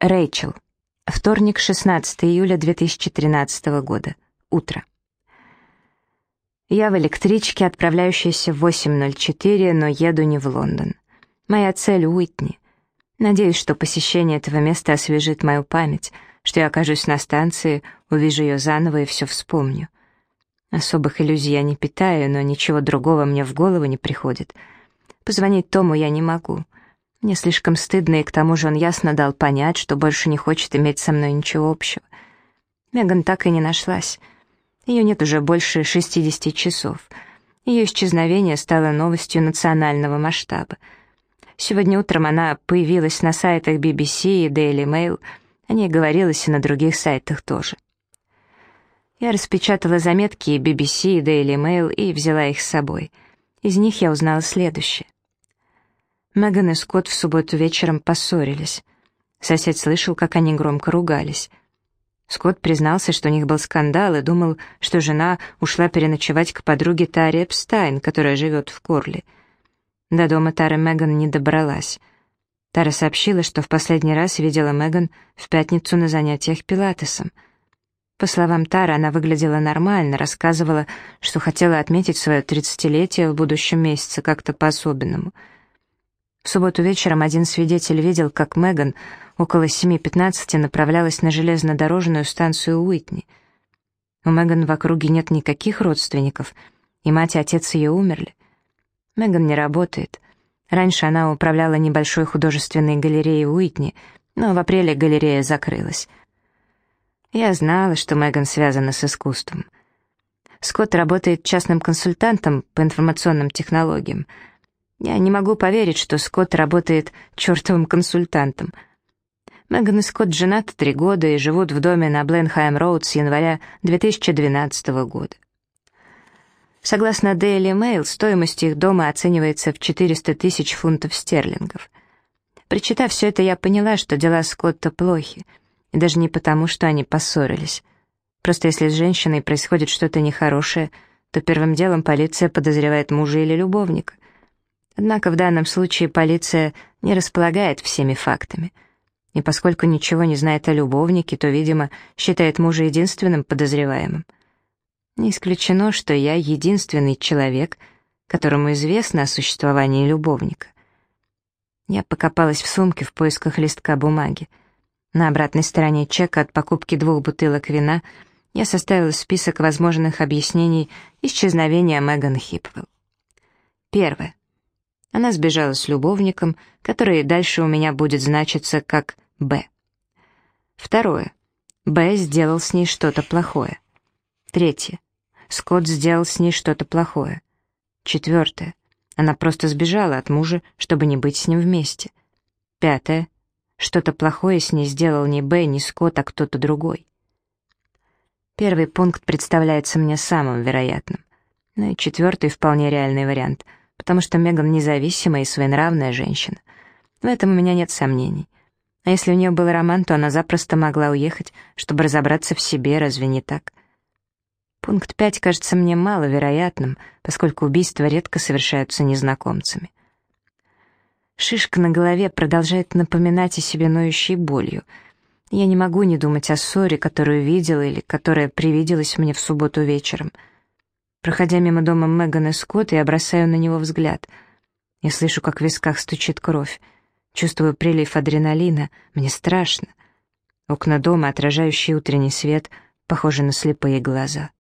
Рэйчел. Вторник, 16 июля 2013 года. Утро. Я в электричке, отправляющейся в 8:04, но еду не в Лондон. Моя цель — Уитни. Надеюсь, что посещение этого места освежит мою память, что я окажусь на станции, увижу ее заново и все вспомню. Особых иллюзий я не питаю, но ничего другого мне в голову не приходит. Позвонить Тому я не могу. Мне слишком стыдно, и к тому же он ясно дал понять, что больше не хочет иметь со мной ничего общего. Меган так и не нашлась. Ее нет уже больше 60 часов. Ее исчезновение стало новостью национального масштаба. Сегодня утром она появилась на сайтах BBC и Daily Mail, о ней говорилось и на других сайтах тоже. Я распечатала заметки BBC и Daily Mail и взяла их с собой. Из них я узнала следующее. Меган и Скотт в субботу вечером поссорились. Сосед слышал, как они громко ругались. Скотт признался, что у них был скандал, и думал, что жена ушла переночевать к подруге Таре Эпстайн, которая живет в Корли. До дома Тары Меган не добралась. Тара сообщила, что в последний раз видела Меган в пятницу на занятиях пилатесом. По словам Тары, она выглядела нормально, рассказывала, что хотела отметить свое 30-летие в будущем месяце как-то по-особенному. В субботу вечером один свидетель видел, как Меган около 7:15 направлялась на железнодорожную станцию Уитни. У Меган в округе нет никаких родственников, и мать и отец ее умерли. Меган не работает. Раньше она управляла небольшой художественной галереей Уитни, но в апреле галерея закрылась. Я знала, что Меган связана с искусством. Скотт работает частным консультантом по информационным технологиям. Я не могу поверить, что Скотт работает чертовым консультантом. Меган и Скотт женаты 3 года и живут в доме на Бленхайм-роуд с января 2012 года. Согласно Daily Mail, стоимость их дома оценивается в 400 000 фунтов стерлингов. Прочитав все это, я поняла, что дела Скотта плохи, и даже не потому, что они поссорились. Просто если с женщиной происходит что-то нехорошее, то первым делом полиция подозревает мужа или любовника. Однако в данном случае полиция не располагает всеми фактами. И поскольку ничего не знает о любовнике, то, видимо, считает мужа единственным подозреваемым. Не исключено, что я единственный человек, которому известно о существовании любовника. Я покопалась в сумке в поисках листка бумаги. На обратной стороне чека от покупки 2 бутылок вина я составила список возможных объяснений исчезновения Меган Хипвелл. Первое. Она сбежала с любовником, который дальше у меня будет значиться как Б. Второе. Б сделал с ней что-то плохое. Третье. Скотт сделал с ней что-то плохое. Четвертое. Она просто сбежала от мужа, чтобы не быть с ним вместе. Пятое. Что-то плохое с ней сделал не Б, не Скотт, а кто-то другой. Первый пункт представляется мне самым вероятным. Ну и четвертый вполне реальный вариант, потому что Меган независимая и своенравная женщина. В этом у меня нет сомнений. А если у нее был роман, то она запросто могла уехать, чтобы разобраться в себе, разве не так? Пункт 5 кажется мне маловероятным, поскольку убийства редко совершаются незнакомцами. Шишка на голове продолжает напоминать о себе ноющей болью. Я не могу не думать о ссоре, которую видела или которая привиделась мне в субботу вечером. Проходя мимо дома Меган и Скотта, я бросаю на него взгляд. Я слышу, как в висках стучит кровь. Чувствую прилив адреналина. Мне страшно. Окна дома, отражающие утренний свет, похожи на слепые глаза.